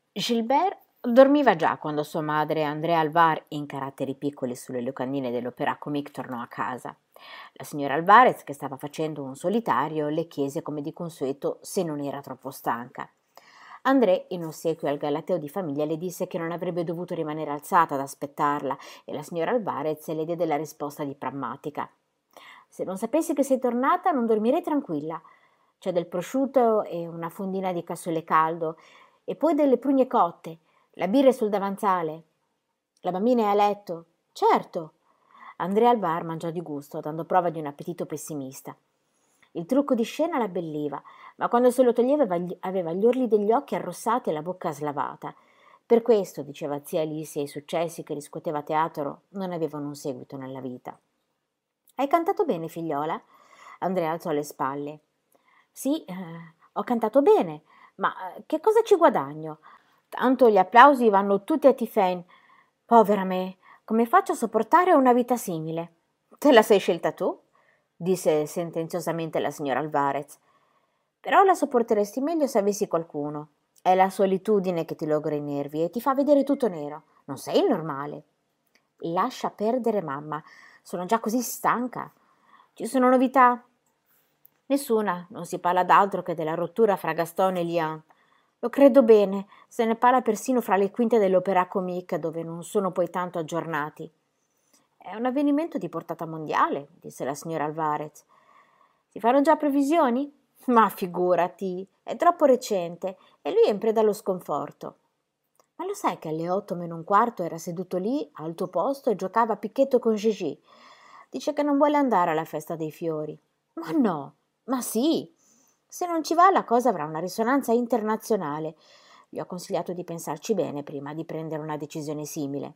Gilbert dormiva già quando sua madre, Andrea Alvar, in caratteri piccoli sulle locandine dell'Opéra Comique, tornò a casa. La signora Alvarez, che stava facendo un solitario, le chiese come di consueto se non era troppo stanca. André, in ossequio al galateo di famiglia, le disse che non avrebbe dovuto rimanere alzata ad aspettarla e la signora Alvarez le diede la risposta di prammatica. Se non sapessi che sei tornata non dormirei tranquilla. C'è del prosciutto e una fondina di cassone caldo e poi delle prugne cotte, la birra è sul davanzale. La bambina è a letto. Certo. Andrea al bar mangiò di gusto, dando prova di un appetito pessimista. Il trucco di scena l'abbelliva, ma quando se lo toglieva aveva gli orli degli occhi arrossati e la bocca slavata. Per questo, diceva zia Alice, i successi che riscuoteva a teatro non avevano un seguito nella vita. Hai cantato bene, figliola? Andrea alzò le spalle. Sì, ho cantato bene, ma che cosa ci guadagno? Tanto gli applausi vanno tutti a Tiffen. Povera me, come faccio a sopportare una vita simile? Te la sei scelta tu? Disse sentenziosamente la signora Alvarez. Però la sopporteresti meglio se avessi qualcuno. È la solitudine che ti logora i nervi e ti fa vedere tutto nero. Non sei il normale. Lascia perdere, mamma. Sono già così stanca. Ci sono novità? Nessuna, non si parla d'altro che della rottura fra Gaston e Lian. Lo credo bene, se ne parla persino fra le quinte dell'Opéra Comique, dove non sono poi tanto aggiornati. È un avvenimento di portata mondiale, disse la signora Alvarez. Si fanno già previsioni? Ma figurati, è troppo recente e lui è in preda allo sconforto. Ma lo sai che alle 8 meno un quarto era seduto lì, al tuo posto, e giocava a picchetto con Gigi? Dice che non vuole andare alla festa dei fiori. Ma no, ma sì, se non ci va la cosa avrà una risonanza internazionale. Gli ho consigliato di pensarci bene prima di prendere una decisione simile.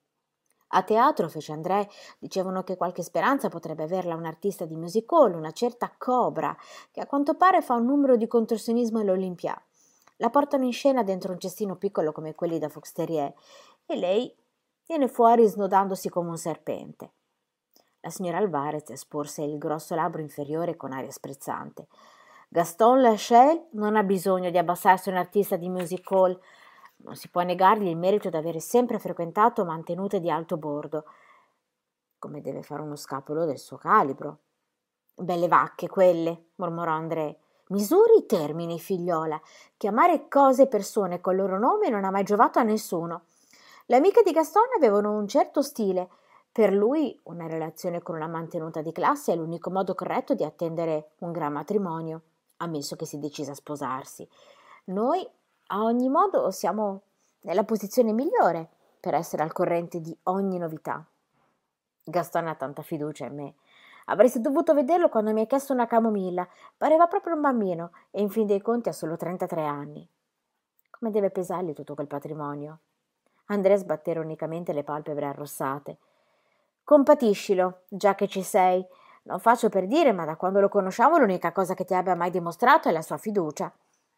A teatro, fece André, dicevano che qualche speranza potrebbe averla un artista di music hall, una certa Cobra, che a quanto pare fa un numero di contorsionismo all'Olympia. La portano in scena dentro un cestino piccolo come quelli da Fox Terrier e lei viene fuori snodandosi come un serpente. La signora Alvarez sporse il grosso labbro inferiore con aria sprezzante. Gaston Lachelle non ha bisogno di abbassarsi un artista di music hall. Non si può negargli il merito di avere sempre frequentato mantenute di alto bordo, come deve fare uno scapolo del suo calibro. Belle vacche quelle, mormorò André. Misuri i termini, figliola. Chiamare cose e persone col loro nome non ha mai giovato a nessuno. Le amiche di Gaston avevano un certo stile. Per lui una relazione con una mantenuta di classe è l'unico modo corretto di attendere un gran matrimonio, ammesso che si decisa a sposarsi. Noi, a ogni modo, siamo nella posizione migliore per essere al corrente di ogni novità. Gaston ha tanta fiducia in me. Avresti dovuto vederlo quando mi ha chiesto una camomilla. Pareva proprio un bambino e in fin dei conti ha solo 33 anni. Come deve pesargli tutto quel patrimonio? Andrea sbatté ironicamente le palpebre arrossate. Compatiscilo, già che ci sei. Non faccio per dire, ma da quando lo conosciamo l'unica cosa che ti abbia mai dimostrato è la sua fiducia.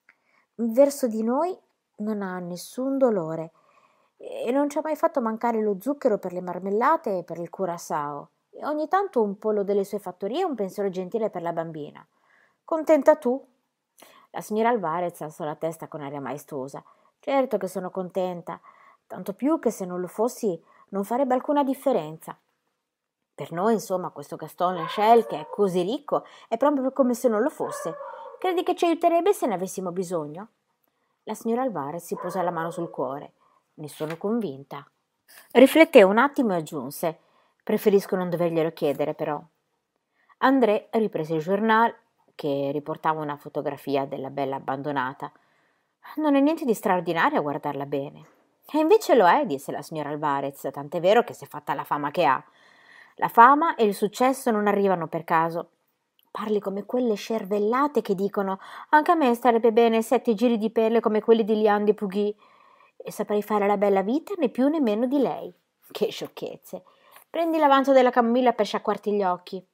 Verso di noi non ha nessun dolore e non ci ha mai fatto mancare lo zucchero per le marmellate e per il curaçao. E ogni tanto un pollo delle sue fattorie e un pensiero gentile per la bambina. Contenta tu? La signora Alvarez alzò la testa con aria maestosa. Certo che sono contenta, tanto più che se non lo fossi non farebbe alcuna differenza. Per noi, insomma, questo Gaston Lachelle, che è così ricco, è proprio come se non lo fosse. Credi che ci aiuterebbe se ne avessimo bisogno? La signora Alvarez si posò la mano sul cuore. Ne sono convinta. Rifletté un attimo e aggiunse: preferisco non doverglielo chiedere, però. André riprese il journal, che riportava una fotografia della bella abbandonata. Non è niente di straordinario a guardarla bene. E invece lo è, disse la signora Alvarez, tant'è vero che si è fatta la fama che ha. La fama e il successo non arrivano per caso. Parli come quelle scervellate che dicono anche a me starebbe bene 7 giri di pelle come quelli di Liane de Pougy e saprei fare la bella vita né più né meno di lei. Che sciocchezze. Prendi l'avanzo della camomilla per sciacquarti gli occhi.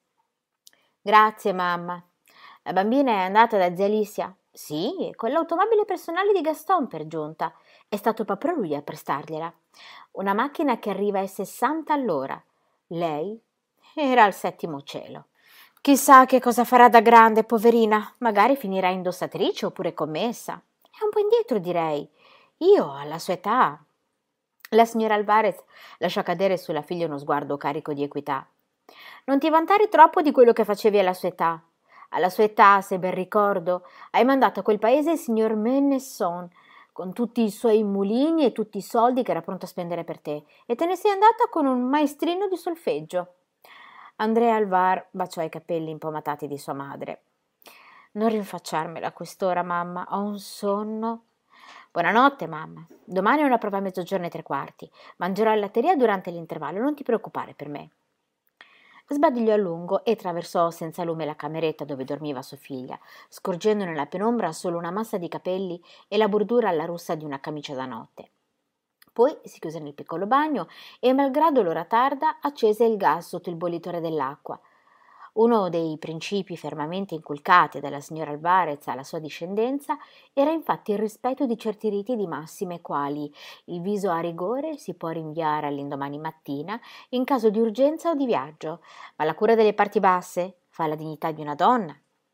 Grazie, mamma. La bambina è andata da zia Alicia? Sì, con l'automobile personale di Gaston per giunta. È stato proprio lui a prestargliela. Una macchina che arriva ai 60 all'ora. Lei era al 7° cielo. Chissà che cosa farà da grande, poverina. Magari finirà indossatrice oppure commessa. È un po' indietro, direi. Io, alla sua età. La signora Alvarez lasciò cadere sulla figlia uno sguardo carico di equità. Non ti vantare troppo di quello che facevi alla sua età. Alla sua età, se ben ricordo, hai mandato a quel paese il signor Menesson, con tutti i suoi mulini e tutti i soldi che era pronto a spendere per te, e te ne sei andata con un maestrino di solfeggio. Andrea Alvar baciò i capelli impomatati di sua madre. Non rinfacciarmela a quest'ora, mamma, ho un sonno. Buonanotte, mamma. Domani ho una prova a 12:45. Mangerò alla latteria durante l'intervallo, non ti preoccupare per me. Sbadigliò a lungo e attraversò senza lume la cameretta dove dormiva sua figlia, scorgendo nella penombra solo una massa di capelli e la bordura alla russa di una camicia da notte. Poi si chiuse nel piccolo bagno e, malgrado l'ora tarda, accese il gas sotto il bollitore dell'acqua. Uno dei principi fermamente inculcati dalla signora Alvarez alla sua discendenza era infatti il rispetto di certi riti di massime quali il viso a rigore si può rinviare all'indomani mattina in caso di urgenza o di viaggio, ma la cura delle parti basse fa la dignità di una donna.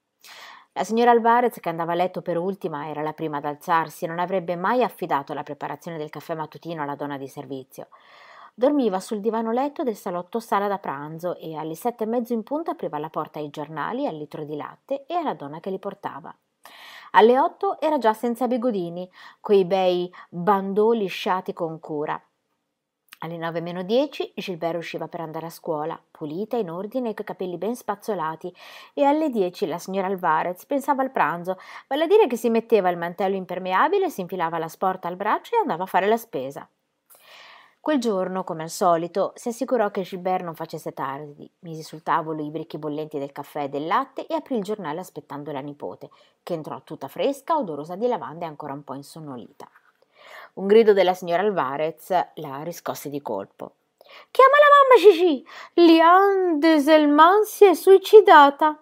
La signora Alvarez, che andava a letto per ultima, era la prima ad alzarsi e non avrebbe mai affidato la preparazione del caffè mattutino alla donna di servizio. Dormiva sul divano letto del salotto sala da pranzo e alle 7:30 in punto apriva la porta ai giornali, al litro di latte e alla donna che li portava. Alle 8 era già senza bigodini, quei bei bandò lisciati con cura. Alle 9:10 Gilbert usciva per andare a scuola, pulita, in ordine e coi capelli ben spazzolati, e alle 10 la signora Alvarez pensava al pranzo, vale a dire che si metteva il mantello impermeabile, si infilava la sporta al braccio e andava a fare la spesa. Quel giorno, come al solito, si assicurò che Gilbert non facesse tardi, mise sul tavolo i bricchi bollenti del caffè e del latte e aprì il giornale aspettando la nipote, che entrò tutta fresca, odorosa di lavanda e ancora un po' insonnolita. Un grido della signora Alvarez la riscosse di colpo. «Chiama la mamma, Gigi! Liane Deselman si è suicidata!»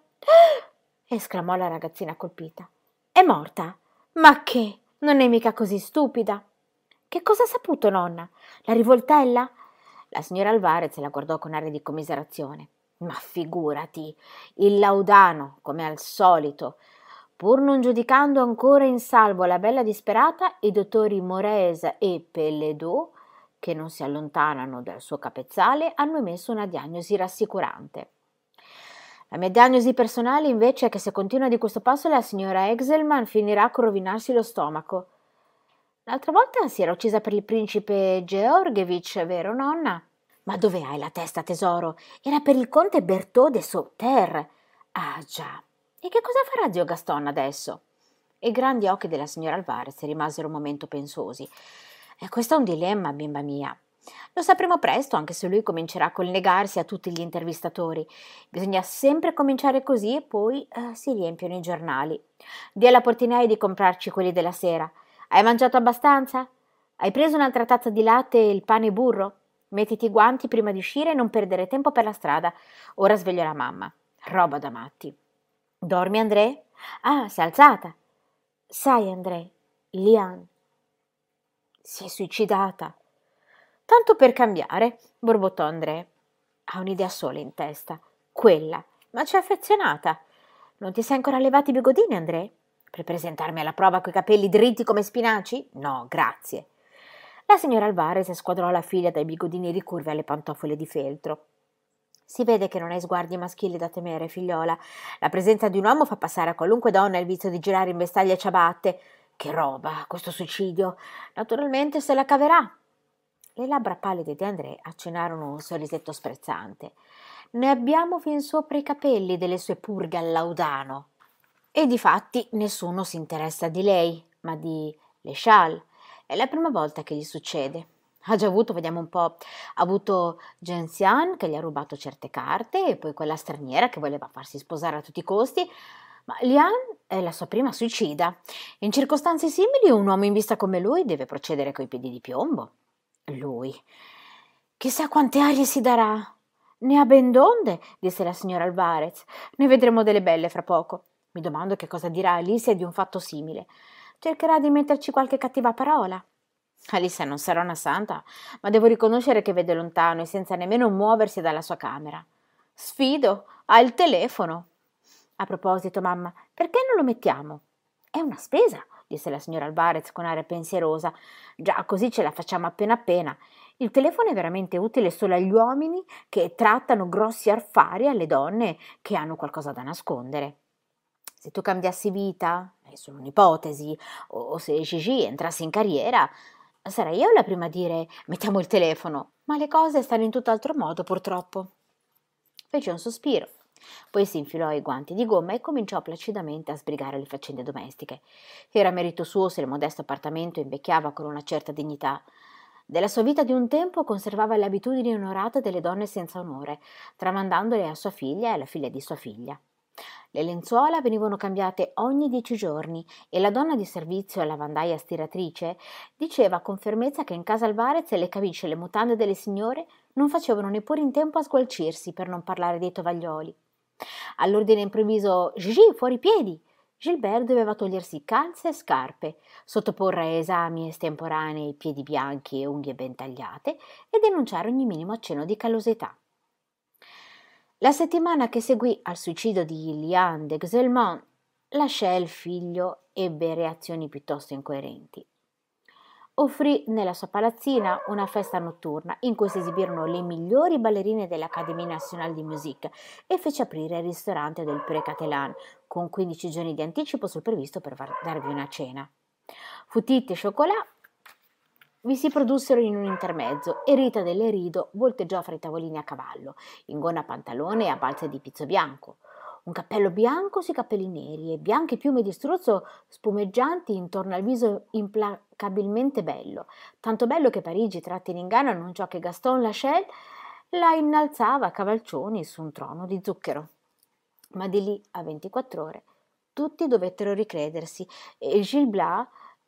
esclamò la ragazzina colpita. «È morta? Ma che? Non è mica così stupida!» «Che cosa ha saputo, nonna? La rivoltella?» La signora Alvarez la guardò con aria di commiserazione. «Ma figurati, il Laudano, come al solito!» Pur non giudicando ancora in salvo la bella disperata, i dottori Moraes e Pelledot, che non si allontanano dal suo capezzale, hanno emesso una diagnosi rassicurante. La mia diagnosi personale invece è che se continua di questo passo la signora Exelman finirà con rovinarsi lo stomaco. L'altra volta si era uccisa per il principe Georgievich, vero nonna? Ma dove hai la testa, tesoro? Era per il conte Berthaud de Sauterre. Ah già. E che cosa farà zio Gaston adesso? I grandi occhi della signora Alvarez rimasero un momento pensosi. E questo è un dilemma, bimba mia. Lo sapremo presto, anche se lui comincerà col negarsi a tutti gli intervistatori. Bisogna sempre cominciare così e poi si riempiono i giornali. Dì alla portinaia di comprarci quelli della sera. Hai mangiato abbastanza? Hai preso un'altra tazza di latte e il pane e burro? Mettiti i guanti prima di uscire e non perdere tempo per la strada. Ora sveglio la mamma. Roba da matti. Dormi, André? Ah, si è alzata. Sai, André, Liane si è suicidata. Tanto per cambiare, borbottò André. Ha un'idea sola in testa, quella, ma c'è affezionata. Non ti sei ancora levati i bigodini, André? Per presentarmi alla prova coi capelli dritti come spinaci? No, grazie. La signora Alvarez squadrò la figlia dai bigodini ricurvi alle pantofole di feltro. Si vede che non hai sguardi maschili da temere, figliola. La presenza di un uomo fa passare a qualunque donna il vizio di girare in vestaglie e ciabatte. Che roba, questo suicidio. Naturalmente se la caverà. Le labbra pallide di André accennarono un sorrisetto sprezzante. Ne abbiamo fin sopra i capelli delle sue purghe al Laudano. E difatti nessuno si interessa di lei, ma di Le Châle. È la prima volta che gli succede. Ha già avuto, vediamo un po', ha avuto Gentian che gli ha rubato certe carte e poi quella straniera che voleva farsi sposare a tutti i costi, ma Liane è la sua prima suicida. In circostanze simili un uomo in vista come lui deve procedere coi piedi di piombo. Lui. Chissà quante arie si darà. Ne ha ben donde, disse la signora Alvarez. Ne vedremo delle belle fra poco. Mi domando che cosa dirà Alicia di un fatto simile. Cercherà di metterci qualche cattiva parola. Alicia non sarà una santa, ma devo riconoscere che vede lontano e senza nemmeno muoversi dalla sua camera. Sfido, ha il telefono. A proposito, mamma, perché non lo mettiamo? È una spesa, disse la signora Alvarez con aria pensierosa. «Già, così ce la facciamo appena appena. Il telefono è veramente utile solo agli uomini che trattano grossi affari alle donne che hanno qualcosa da nascondere. Se tu cambiassi vita, è solo un'ipotesi, o se Gigi entrasse in carriera, sarei io la prima a dire mettiamo il telefono, ma le cose stanno in tutt'altro modo purtroppo». Fece un sospiro, poi si infilò i guanti di gomma e cominciò placidamente a sbrigare le faccende domestiche. Era merito suo se il modesto appartamento invecchiava con una certa dignità. Della sua vita di un tempo conservava le abitudini onorate delle donne senza onore, tramandandole a sua figlia e alla figlia di sua figlia. Le lenzuola venivano cambiate ogni 10 giorni e la donna di servizio, lavandaia stiratrice, diceva con fermezza che in casa Alvarez le camicie e le mutande delle signore non facevano neppure in tempo a sgualcirsi, per non parlare dei tovaglioli. All'ordine improvviso «Gigi, fuori i piedi!» Gilbert doveva togliersi calze e scarpe, sottoporre a esami estemporanei piedi bianchi e unghie ben tagliate e denunciare ogni minimo accenno di callosità. La settimana che seguì al suicidio di Liane de Xelmont, Lachelle figlio ebbe reazioni piuttosto incoerenti. Offrì nella sua palazzina una festa notturna in cui si esibirono le migliori ballerine dell'Académie Nationale de Musique e fece aprire il ristorante del Pré-Catelan con 15 giorni di anticipo sul previsto per darvi una cena. Foutit e Chocolat vi si produssero in un intermezzo e Rita delle Rido volteggiò fra i tavolini a cavallo, in gonna pantalone e a balze di pizzo bianco. Un cappello bianco sui capelli neri e bianche piume di struzzo spumeggianti intorno al viso implacabilmente bello, tanto bello che Parigi, tratta in inganno, annunciò che Gaston Lachelle la innalzava a cavalcioni su un trono di zucchero. Ma di lì a 24 ore tutti dovettero ricredersi e Gil Blas,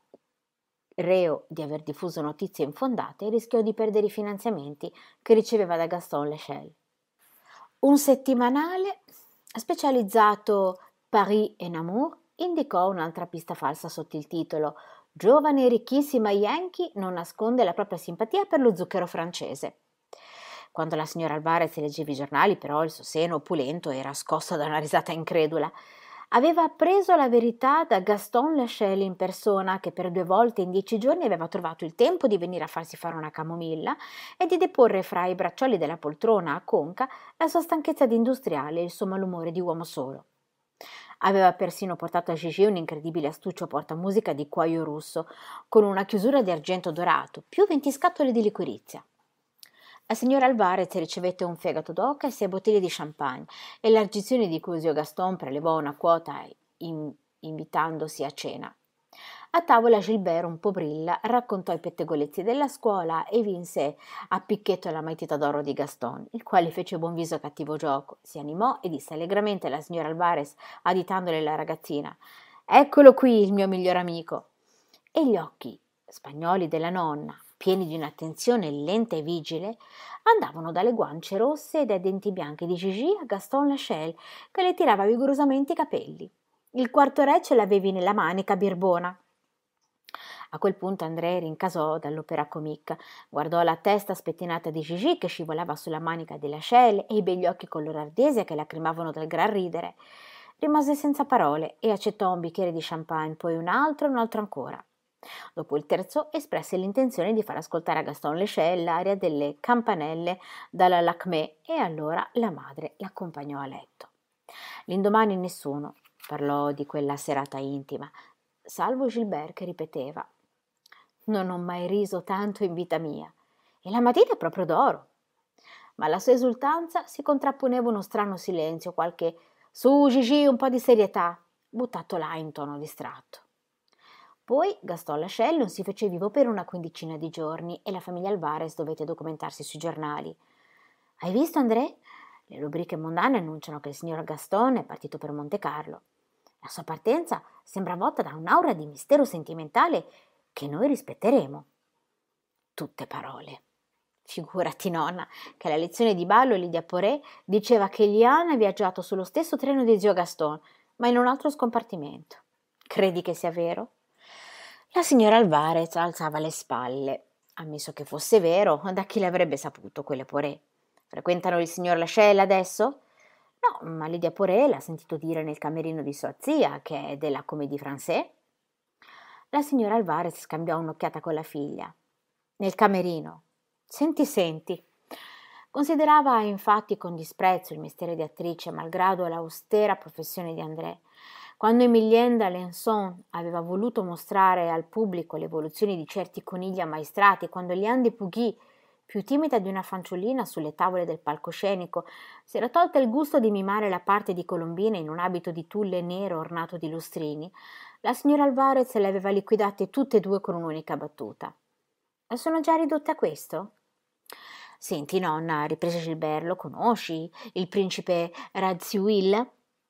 reo di aver diffuso notizie infondate, rischiò di perdere i finanziamenti che riceveva da Gaston Lachelle. Un settimanale specializzato Paris en Amour indicò un'altra pista falsa sotto il titolo «Giovane e ricchissima Yankee non nasconde la propria simpatia per lo zucchero francese». Quando la signora Alvarez leggeva i giornali, però, il suo seno opulento era scosso da una risata incredula. Aveva appreso la verità da Gaston Lachelle in persona, che per 2 volte in 10 giorni aveva trovato il tempo di venire a farsi fare una camomilla e di deporre fra i braccioli della poltrona a conca la sua stanchezza di industriale e il suo malumore di uomo solo. Aveva persino portato a Gigi un incredibile astuccio portamusica di cuoio russo, con una chiusura di argento dorato, più 20 scatole di liquirizia. La signora Alvarez ricevette un fegato d'oca e 6 bottiglie di champagne e l'argizione di cui zio Gaston prelevò una quota invitandosi a cena. A tavola Gilbert, un po' brilla, raccontò i pettegolezzi della scuola e vinse a picchetto la matita d'oro di Gaston, il quale fece buon viso a cattivo gioco, si animò e disse allegramente alla signora Alvarez, additandole la ragazzina: «Eccolo qui il mio miglior amico!» E gli occhi spagnoli della nonna, pieni di un'attenzione lenta e vigile, andavano dalle guance rosse e dai denti bianchi di Gigi a Gaston Lachelle, che le tirava vigorosamente i capelli. Il quarto re ce l'avevi nella manica, birbona. A quel punto André rincasò dall'opéra comique, guardò la testa spettinata di Gigi che scivolava sulla manica di Lachelle e i begli occhi color ardesia che lacrimavano dal gran ridere. Rimase senza parole e accettò un bicchiere di champagne, poi un altro e un altro ancora. Dopo il terzo espresse l'intenzione di far ascoltare a Gaston Lachelle l'aria delle campanelle dalla Lacmé e allora la madre l'accompagnò a letto. L'indomani nessuno parlò di quella serata intima, salvo Gilbert che ripeteva: «Non ho mai riso tanto in vita mia, e la matita è proprio d'oro». Ma alla sua esultanza si contrapponeva uno strano silenzio, qualche «Su, Gigi, un po' di serietà», buttato là in tono distratto. Poi Gaston Lachelle non si fece vivo per una 15ina di giorni e la famiglia Alvarez dovette documentarsi sui giornali. «Hai visto, André? Le rubriche mondane annunciano che il signor Gaston è partito per Monte Carlo. La sua partenza sembra avvolta da un'aura di mistero sentimentale che noi rispetteremo». Tutte parole. Figurati, nonna, che alla lezione di ballo Lydia Poré diceva che Liane ha viaggiato sullo stesso treno di zio Gaston, ma in un altro scompartimento. Credi che sia vero? La signora Alvarez alzava le spalle. Ammesso che fosse vero, da chi l'avrebbe saputo quelle Poré? Frequentano il signor Lachelle adesso? No, ma Lydia Poré l'ha sentito dire nel camerino di sua zia, che è della Comédie Française. La signora Alvarez scambiò un'occhiata con la figlia. Nel camerino. Senti. Considerava infatti con disprezzo il mestiere di attrice, malgrado l'austera professione di André. Quando Emilienne d'Alençon aveva voluto mostrare al pubblico le evoluzioni di certi conigli ammaestrati, quando Liane de Pougy, più timida di una fanciullina sulle tavole del palcoscenico, si era tolta il gusto di mimare la parte di Colombina in un abito di tulle nero ornato di lustrini, la signora Alvarez le aveva liquidate tutte e due con un'unica battuta. Sono già ridotte a questo? Senti, nonna, riprese Gilbert, lo conosci? Il principe Radziwill?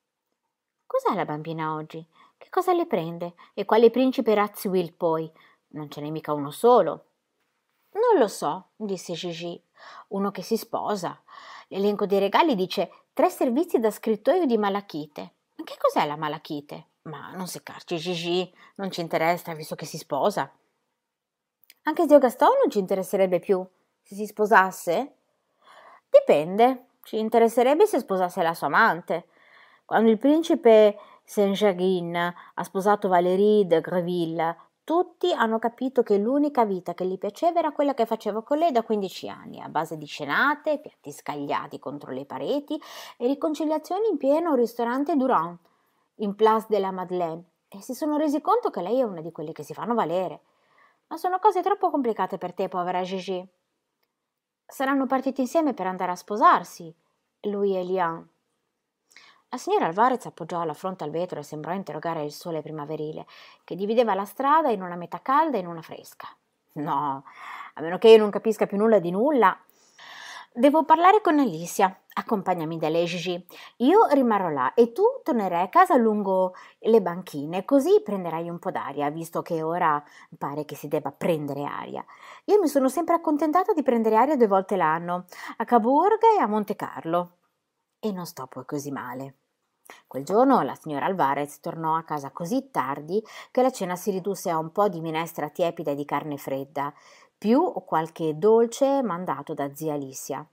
Cos'è la bambina oggi? Che cosa le prende? E quale principe Radziwill poi? Non ce n'è mica uno solo. Non lo so, disse Gigi. Uno che si sposa. L'elenco dei regali dice 3 servizi da scrittoio di malachite. Ma che cos'è la malachite? Ma non seccarci, Gigi, non ci interessa visto che si sposa. Anche zio Gaston non ci interesserebbe più se si sposasse? Dipende, ci interesserebbe se sposasse la sua amante. Quando il principe Saint-Jacques ha sposato Valérie de Greville, tutti hanno capito che l'unica vita che gli piaceva era quella che faceva con lei da 15 anni, a base di cenate, piatti scagliati contro le pareti e riconciliazioni in pieno ristorante Durand, in Place de la Madeleine, e si sono resi conto che lei è una di quelle che si fanno valere. Ma sono cose troppo complicate per te, povera Gigi. Saranno partiti insieme per andare a sposarsi, lui e Liane. La signora Alvarez appoggiò la fronte al vetro e sembrò interrogare il sole primaverile, che divideva la strada in una metà calda e in una fresca. No, a meno che io non capisca più nulla di nulla. Devo parlare con Alicia. Accompagnami da lei, Gigi. Io rimarrò là e tu tornerai a casa lungo le banchine, così prenderai un po' d'aria, visto che ora pare che si debba prendere aria. Io mi sono sempre accontentata di prendere aria 2 volte l'anno, a Caburga e a Monte Carlo. E non sto poi così male. Quel giorno la signora Alvarez tornò a casa così tardi che la cena si ridusse a un po' di minestra tiepida e di carne fredda, più qualche dolce mandato da zia Alicia.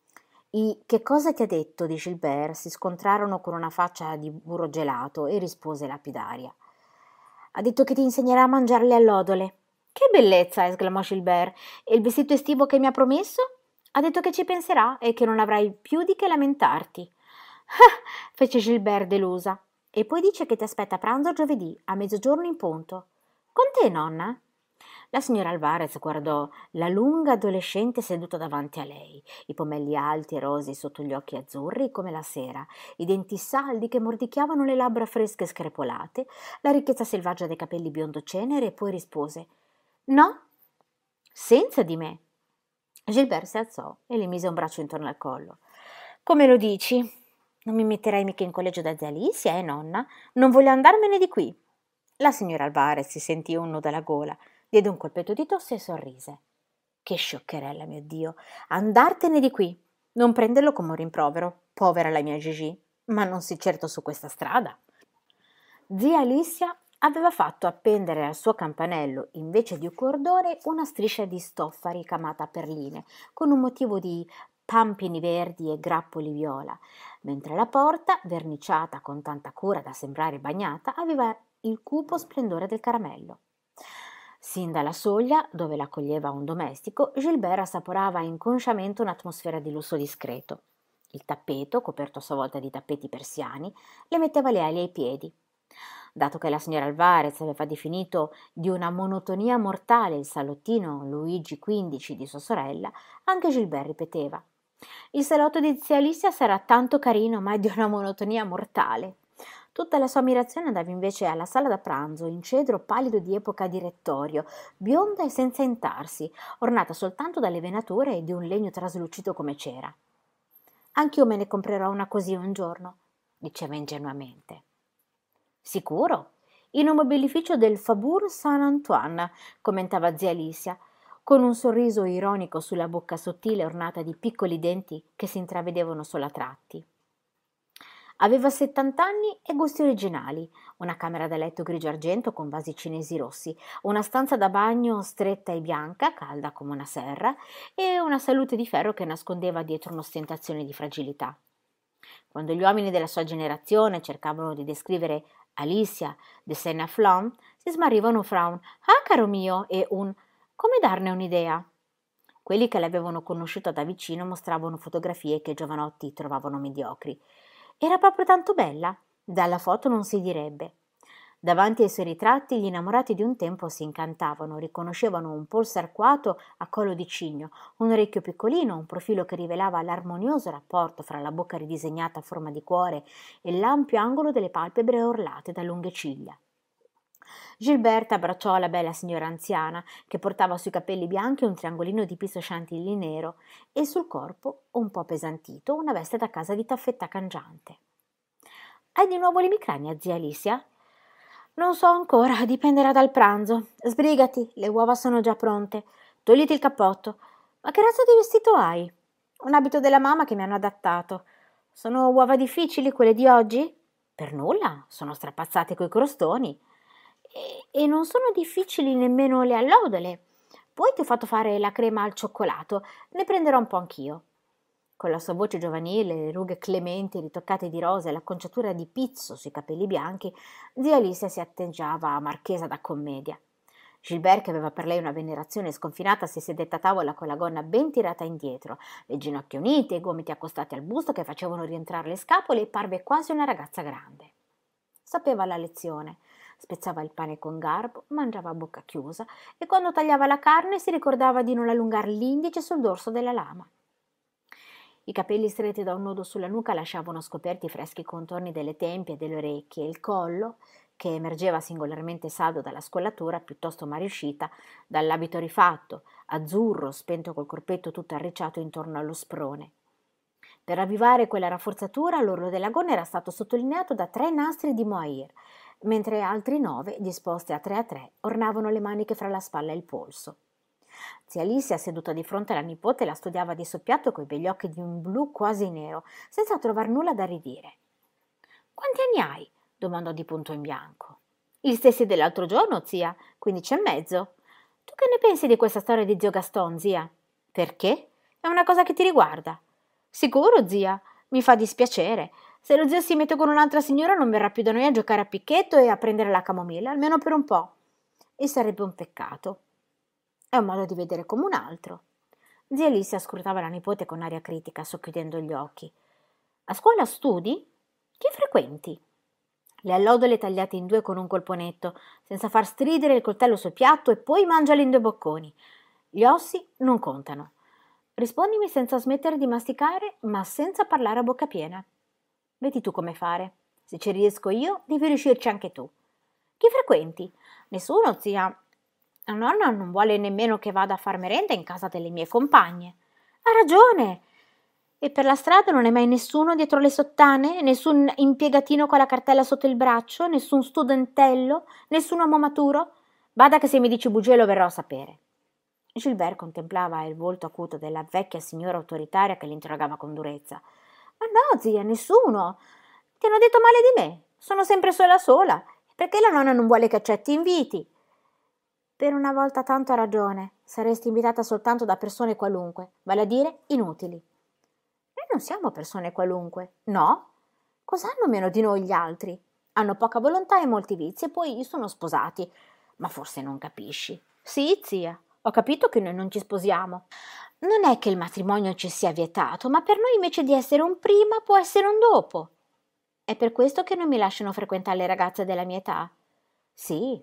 I «Che cosa ti ha detto?» di Gilbert si scontrarono con una faccia di burro gelato e rispose lapidaria. «Ha detto che ti insegnerà a mangiare le allodole». «Che bellezza!» esclamò Gilbert. «E il vestito estivo che mi ha promesso?» «Ha detto che ci penserà e che non avrai più di che lamentarti». «Ah!» fece Gilbert delusa. «E poi dice che ti aspetta a pranzo giovedì, a mezzogiorno in punto». «Con te, nonna?» La signora Alvarez guardò la lunga adolescente seduta davanti a lei, i pomelli alti e rosei sotto gli occhi azzurri come la sera, i denti saldi che mordicchiavano le labbra fresche e screpolate, la ricchezza selvaggia dei capelli biondo cenere e poi rispose «No, senza di me». Gilbert si alzò e le mise un braccio intorno al collo. «Come lo dici? Non mi metterai mica in collegio da zia Alicia, nonna? Non voglio andarmene di qui». La signora Alvarez si sentì un nudo alla gola, diede un colpetto di tosse e sorrise. «Che scioccherella, mio Dio! Andartene di qui! Non prenderlo come un rimprovero, povera la mia Gigi, ma non sì certo su questa strada». Zia Alicia aveva fatto appendere al suo campanello, invece di un cordone, una striscia di stoffa ricamata a perline, con un motivo di pampini verdi e grappoli viola, mentre la porta, verniciata con tanta cura da sembrare bagnata, aveva il cupo splendore del caramello. Sin dalla soglia, dove l'accoglieva un domestico, Gilbert assaporava inconsciamente un'atmosfera di lusso discreto. Il tappeto, coperto a sua volta di tappeti persiani, le metteva le ali ai piedi. Dato che la signora Alvarez aveva definito di una monotonia mortale il salottino Luigi XV di sua sorella, anche Gilbert ripeteva: «Il salotto di zia Alicia sarà tanto carino, ma è di una monotonia mortale». Tutta la sua ammirazione andava invece alla sala da pranzo, in cedro pallido di epoca direttorio, bionda e senza intarsi, ornata soltanto dalle venature e di un legno traslucido come cera. «Anch'io me ne comprerò una così un giorno», diceva ingenuamente. «Sicuro? In un mobilificio del Faubourg Saint-Antoine», commentava zia Alicia, con un sorriso ironico sulla bocca sottile ornata di piccoli denti che si intravedevano solo a tratti. Aveva 70 anni e gusti originali, una camera da letto grigio argento con vasi cinesi rossi, una stanza da bagno stretta e bianca, calda come una serra, e una salute di ferro che nascondeva dietro un'ostentazione di fragilità. Quando gli uomini della sua generazione cercavano di descrivere Alicia de Senna-Flon si smarriva un frown, «Ah, caro mio!» e un «Come darne un'idea?» Quelli che l'avevano conosciuta da vicino mostravano fotografie che i giovanotti trovavano mediocri. Era proprio tanto bella? Dalla foto non si direbbe. Davanti ai suoi ritratti gli innamorati di un tempo si incantavano, riconoscevano un polso arcuato a collo di cigno, un orecchio piccolino, un profilo che rivelava l'armonioso rapporto fra la bocca ridisegnata a forma di cuore e l'ampio angolo delle palpebre orlate da lunghe ciglia. Gilberta abbracciò la bella signora anziana, che portava sui capelli bianchi un triangolino di pisto chantilly nero e sul corpo, un po' pesantito, una veste da casa di taffetta cangiante. «Hai di nuovo l'emicrania, zia Alicia?» «Non so ancora, dipenderà dal pranzo. Sbrigati, le uova sono già pronte. Togliti il cappotto. Ma che razza di vestito hai?» «Un abito della mamma che mi hanno adattato. Sono uova difficili quelle di oggi?» «Per nulla, sono strapazzate coi crostoni. E non sono difficili nemmeno le allodole. Poi ti ho fatto fare la crema al cioccolato, ne prenderò un po' anch'io». Con la sua voce giovanile, le rughe clementi ritoccate di rosa e l'acconciatura di pizzo sui capelli bianchi, zia Alicia si atteggiava a marchesa da commedia. Gilbert, che aveva per lei una venerazione sconfinata, si sedette a tavola con la gonna ben tirata indietro, le ginocchia unite, i gomiti accostati al busto che facevano rientrare le scapole e parve quasi una ragazza grande. Sapeva la lezione. Spezzava il pane con garbo, mangiava a bocca chiusa e quando tagliava la carne si ricordava di non allungare l'indice sul dorso della lama. I capelli stretti da un nodo sulla nuca lasciavano scoperti i freschi contorni delle tempie e delle orecchie e il collo, che emergeva singolarmente saldo dalla scollatura piuttosto mariuscita, dall'abito rifatto, azzurro, spento col corpetto tutto arricciato intorno allo sprone. Per ravvivare quella rafforzatura l'orlo della gonna era stato sottolineato da 3 nastri di mohair, mentre altri 9, disposti a 3, ornavano le maniche fra la spalla e il polso. Zia Alicia, seduta di fronte alla nipote, la studiava di soppiatto coi begli occhi di un blu quasi nero, senza trovar nulla da ridire. «Quanti anni hai?» domandò di punto in bianco. «Gli stessi dell'altro giorno, zia, 15 e mezzo. Tu che ne pensi di questa storia di zio Gaston, zia?» «Perché? È una cosa che ti riguarda». «Sicuro, zia, mi fa dispiacere. Se lo zio si mette con un'altra signora non verrà più da noi a giocare a picchetto e a prendere la camomilla, almeno per un po'. E sarebbe un peccato. È un modo di vedere come un altro». Zia Alicia scrutava la nipote con aria critica, socchiudendo gli occhi. «A scuola studi? Chi frequenti?» Le allodole tagliate in 2 con un colponetto, senza far stridere il coltello sul piatto e poi mangiale in 2 bocconi. Gli ossi non contano. Rispondimi senza smettere di masticare, ma senza parlare a bocca piena. Vedi tu come fare. Se ci riesco io, devi riuscirci anche tu. Chi frequenti? Nessuno, zia. La nonna non vuole nemmeno che vada a far merenda in casa delle mie compagne. Ha ragione. E per la strada non è mai nessuno dietro le sottane? Nessun impiegatino con la cartella sotto il braccio? Nessun studentello? Nessun uomo maturo? Bada che se mi dici bugie lo verrò a sapere. Gilbert contemplava il volto acuto della vecchia signora autoritaria che l'interrogava con durezza. «Ma no, zia, nessuno. Ti hanno detto male di me. Sono sempre sola. Perché la nonna non vuole che accetti inviti?» «Per una volta tanto ha ragione. Saresti invitata soltanto da persone qualunque, vale a dire inutili». «Noi non siamo persone qualunque». «No? Cos'hanno meno di noi gli altri? Hanno poca volontà e molti vizi e poi sono sposati. Ma forse non capisci». «Sì, zia. Ho capito che noi non ci sposiamo. Non è che il matrimonio ci sia vietato, ma per noi invece di essere un prima può essere un dopo. È per questo che non mi lasciano frequentare le ragazze della mia età?» «Sì».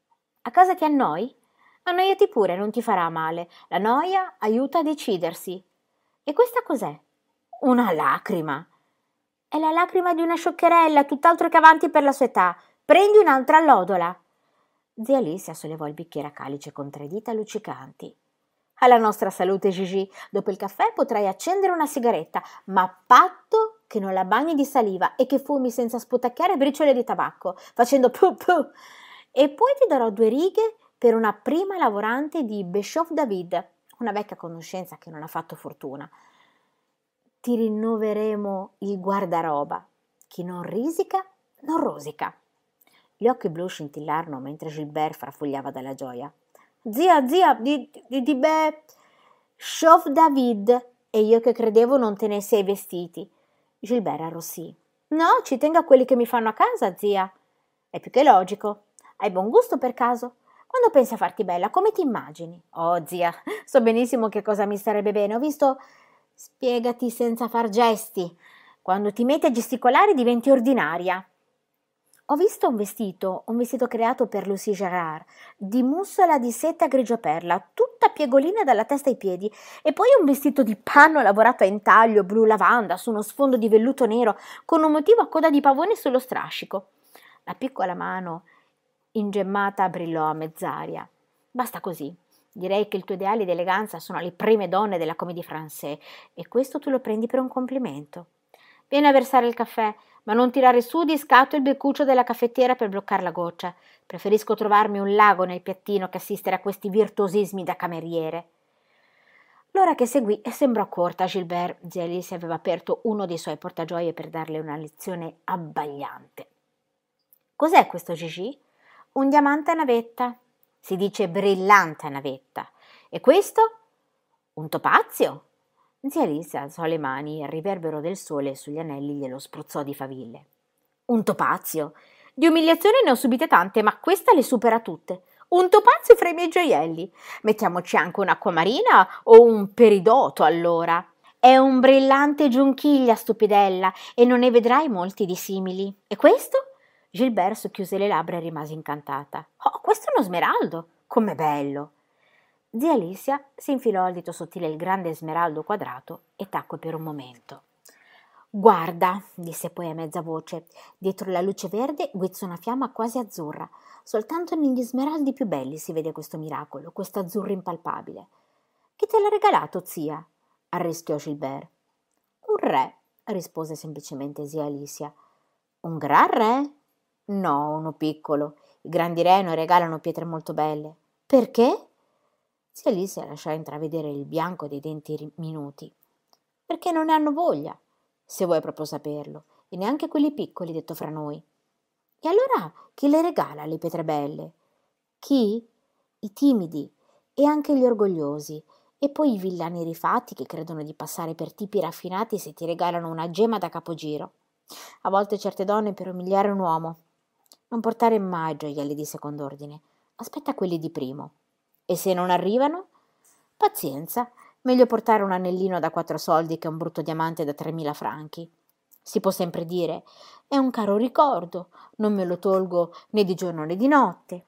«A casa ti annoi?» «Annoiati pure, non ti farà male. La noia aiuta a decidersi». «E questa cos'è?» «Una lacrima». «È la lacrima di una scioccherella, tutt'altro che avanti per la sua età. Prendi un'altra allodola». Zia Alicia sollevò il bicchiere a calice con 3 dita luccicanti. «Alla nostra salute, Gigi. Dopo il caffè potrai accendere una sigaretta, ma a patto che non la bagni di saliva e che fumi senza sputacchiare briciole di tabacco, facendo puh puh. E poi ti darò 2 righe per una prima lavorante di Bischoff David, una vecchia conoscenza che non ha fatto fortuna. Ti rinnoveremo il guardaroba. Chi non risica, non rosica». Gli occhi blu scintillarono mentre Gilbert farfugliava dalla gioia. «Zia, di Bischoff David, e io che credevo non tenessi ai vestiti». Gilbert arrossì. «No, ci tengo a quelli che mi fanno a casa, zia». È più che logico. Hai buon gusto per caso? Quando pensi a farti bella, come ti immagini? Oh, zia, so benissimo che cosa mi starebbe bene. Ho visto... Spiegati senza far gesti. Quando ti metti a gesticolare diventi ordinaria. Ho visto un vestito creato per Lucie Gérard, di mussola di seta grigio perla, tutta piegolina dalla testa ai piedi, e poi un vestito di panno lavorato a intaglio blu lavanda su uno sfondo di velluto nero con un motivo a coda di pavone sullo strascico. La piccola mano ingemmata brillò a mezz'aria. Basta così. Direi che i tuoi ideali di eleganza sono le prime donne della comédie française e questo tu lo prendi per un complimento. Vieni a versare il caffè, ma non tirare su di scatto il beccuccio della caffettiera per bloccare la goccia. Preferisco trovarmi un lago nel piattino che assistere a questi virtuosismi da cameriere. L'ora che seguì sembrò corta a Gilbert. Zia Alice aveva aperto uno dei suoi portagioie per darle una lezione abbagliante. Cos'è questo Gigi? Un diamante a navetta. Si dice brillante a navetta. E questo? Un topazio. Zia Alice alzò le mani e il riverbero del sole sugli anelli glielo spruzzò di faville. Un topazio. Di umiliazioni ne ho subite tante, ma questa le supera tutte. Un topazio fra i miei gioielli. Mettiamoci anche un'acquamarina o un peridoto, allora. È un brillante giunchiglia, stupidella, e non ne vedrai molti di simili. E questo? Gilbert socchiuse le labbra e rimase incantata. Oh, questo è uno smeraldo! Com'è bello! Zia Alicia si infilò al dito sottile il grande smeraldo quadrato e tacque per un momento. Guarda, disse poi a mezza voce, dietro la luce verde guizza una fiamma quasi azzurra. Soltanto negli smeraldi più belli si vede questo miracolo, questo azzurro impalpabile. Chi te l'ha regalato, zia? Arrischiò Gilbert. Un re, rispose semplicemente zia Alicia. Un gran re? No, uno piccolo. I grandi re non regalano pietre molto belle. Perché? Zia Alicia lasciò intravedere il bianco dei denti minuti. Perché non ne hanno voglia, se vuoi proprio saperlo, e neanche quelli piccoli, detto fra noi. E allora chi le regala le pietre belle? Chi? I timidi e anche gli orgogliosi, e poi i villani rifatti che credono di passare per tipi raffinati se ti regalano una gemma da capogiro. A volte certe donne per umiliare un uomo. Non portare mai gioielli di second'ordine, aspetta quelli di primo. E se non arrivano? Pazienza, meglio portare un anellino da 4 soldi che un brutto diamante da 3.000 franchi. Si può sempre dire, è un caro ricordo, non me lo tolgo né di giorno né di notte.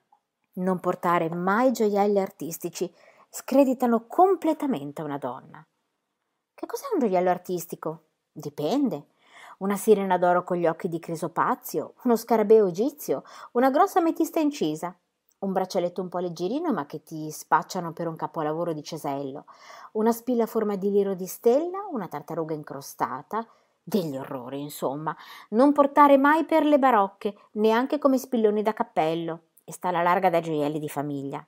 Non portare mai gioielli artistici, screditano completamente una donna. Che cos'è un gioiello artistico? Dipende. Una sirena d'oro con gli occhi di crisopazio, uno scarabeo egizio, una grossa ametista incisa, un braccialetto un po' leggerino ma che ti spacciano per un capolavoro di cesello, una spilla a forma di liro di stella, una tartaruga incrostata, degli orrori, insomma. Non portare mai perle barocche, neanche come spilloni da cappello, e sta alla larga da gioielli di famiglia.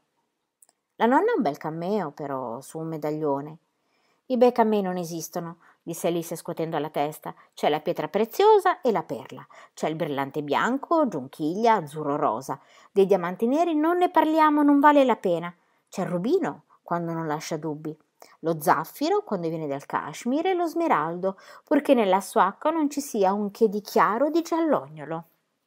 La nonna ha un bel cammeo, però, su un medaglione. I bei cammei non esistono, disse Alice scuotendo la testa. C'è la pietra preziosa e la perla. C'è il brillante bianco, giunchiglia, azzurro rosa. Dei diamanti neri non ne parliamo, non vale la pena. C'è il rubino, quando non lascia dubbi. Lo zaffiro, quando viene dal cashmere, e lo smeraldo, purché nella sua acqua non ci sia un che di chiaro o di giallognolo.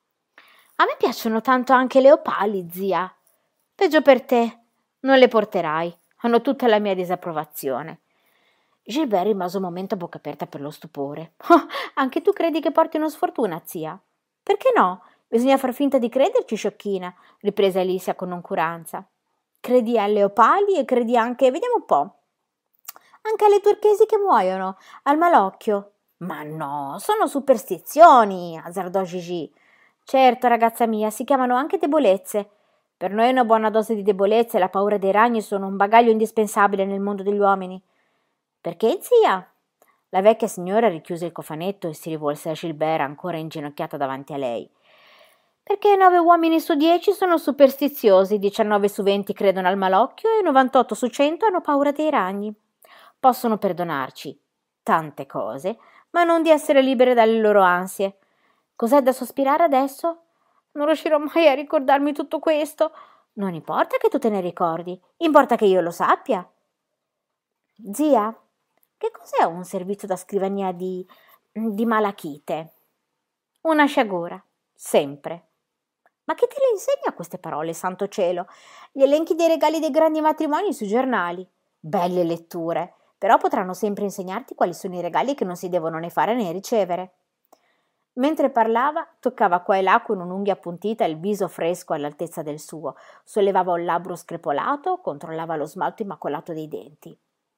A me piacciono tanto anche le opali, zia. Peggio per te. Non le porterai. Hanno tutta la mia disapprovazione. Gilbert rimase un momento a bocca aperta per lo stupore. Oh, anche tu credi che portino sfortuna, zia? Perché no? Bisogna far finta di crederci, sciocchina, riprese Alicia con noncuranza. Credi alle opali e credi anche, vediamo un po', anche alle turchesi che muoiono, al malocchio. Ma no, sono superstizioni, azzardò Gigi. Certo, ragazza mia, si chiamano anche debolezze. Per noi una buona dose di debolezza e la paura dei ragni sono un bagaglio indispensabile nel mondo degli uomini. Perché, zia? La vecchia signora richiuse il cofanetto e si rivolse a Gilbert ancora inginocchiata davanti a lei. Perché 9 uomini su 10 sono superstiziosi, 19 su 20 credono al malocchio e 98 su 100 hanno paura dei ragni. Possono perdonarci tante cose, ma non di essere libere dalle loro ansie. Cos'è da sospirare adesso? Non riuscirò mai a ricordarmi tutto questo. Non importa che tu te ne ricordi, importa che io lo sappia. Zia, che cos'è un servizio da scrivania di malachite? Una sciagura, sempre. Ma che te le insegna queste parole, santo cielo? Gli elenchi dei regali dei grandi matrimoni sui giornali. Belle letture, però potranno sempre insegnarti quali sono i regali che non si devono né fare né ricevere. Mentre parlava, toccava qua e là con un'unghia appuntita il viso fresco all'altezza del suo, sollevava un labbro screpolato, controllava lo smalto immacolato dei denti.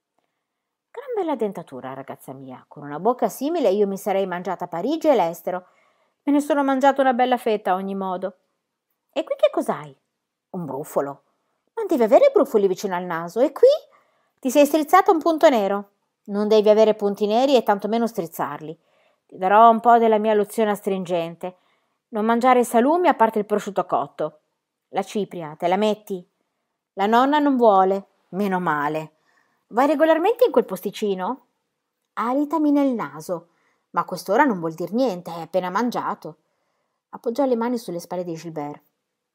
Gran bella dentatura, ragazza mia. Con una bocca simile io mi sarei mangiata Parigi e l'estero. Me ne sono mangiato una bella fetta a ogni modo. E qui che cos'hai? Un brufolo. Non devi avere brufoli vicino al naso. E qui? Ti sei strizzata un punto nero. Non devi avere punti neri e tantomeno strizzarli. Ti darò un po' della mia lozione astringente. Non mangiare i salumi a parte il prosciutto cotto. La cipria, te la metti? La nonna non vuole. Meno male. Vai regolarmente in quel posticino? Alitami nel naso. Ma a quest'ora non vuol dir niente, hai appena mangiato. Appoggiò le mani sulle spalle di Gilbert.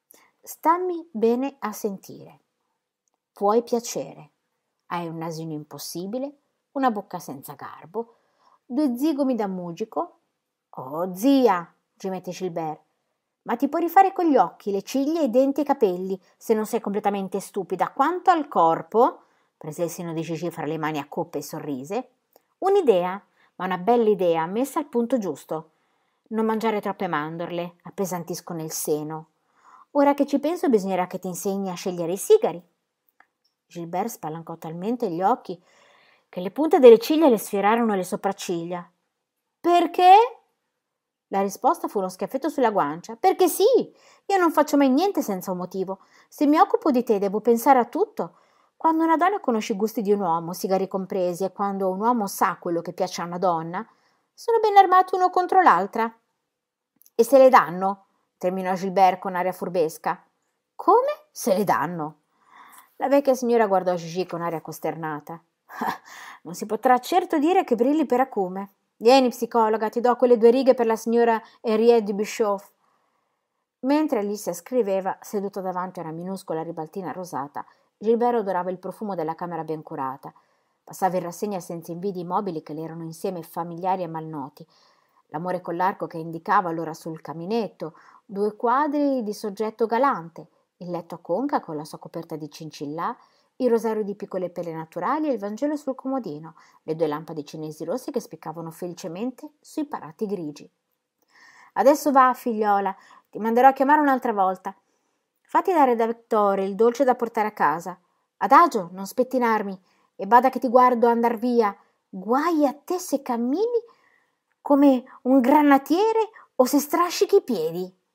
Stammi bene a sentire. Puoi piacere. Hai un nasino impossibile, una bocca senza garbo, 2 zigomi da musico. Oh, zia, gemette Gilbert, ma ti puoi rifare con gli occhi, le ciglia, i denti e i capelli, se non sei completamente stupida. Quanto al corpo, prese il seno di Gigi fra le mani a coppe e sorrise, un'idea, ma una bella idea, messa al punto giusto. Non mangiare troppe mandorle, appesantiscono il seno. Ora che ci penso bisognerà che ti insegni a scegliere i sigari. Gilbert spalancò talmente gli occhi che le punte delle ciglia le sfiorarono le sopracciglia. Perché? La risposta fu uno schiaffetto sulla guancia. Perché sì, io non faccio mai niente senza un motivo. Se mi occupo di te devo pensare a tutto. Quando una donna conosce i gusti di un uomo, sigari compresi, e quando un uomo sa quello che piace a una donna, sono ben armati uno contro l'altra. E se le danno? Terminò Gilbert con aria furbesca. Come? Se le danno? La vecchia signora guardò Gigi con aria costernata. Non si potrà certo dire che brilli per acume. Vieni, psicologa, ti do quelle 2 righe per la signora Henriette de Bischoff. Mentre Alicia scriveva, seduta davanti a una minuscola ribaltina rosata, Gilbert odorava il profumo della camera ben curata. Passava in rassegna senza invidi i mobili che le erano insieme familiari e malnoti. L'amore con l'arco che indicava allora sul caminetto, 2 quadri di soggetto galante, il letto a conca con la sua coperta di cincillà, il rosario di piccole pere naturali e il Vangelo sul comodino, le 2 lampade cinesi rosse che spiccavano felicemente sui parati grigi. Adesso va, figliola, ti manderò a chiamare un'altra volta. Fatti dare da Vittore il dolce da portare a casa. Adagio, non spettinarmi, e bada che ti guardo andar via. Guai a te se cammini come un granatiere o se strascichi i piedi.